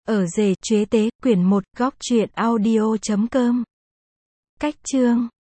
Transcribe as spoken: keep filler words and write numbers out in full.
Ở rể, Chuế Tế, quyển một, góc truyện audio chấm com. Cách chương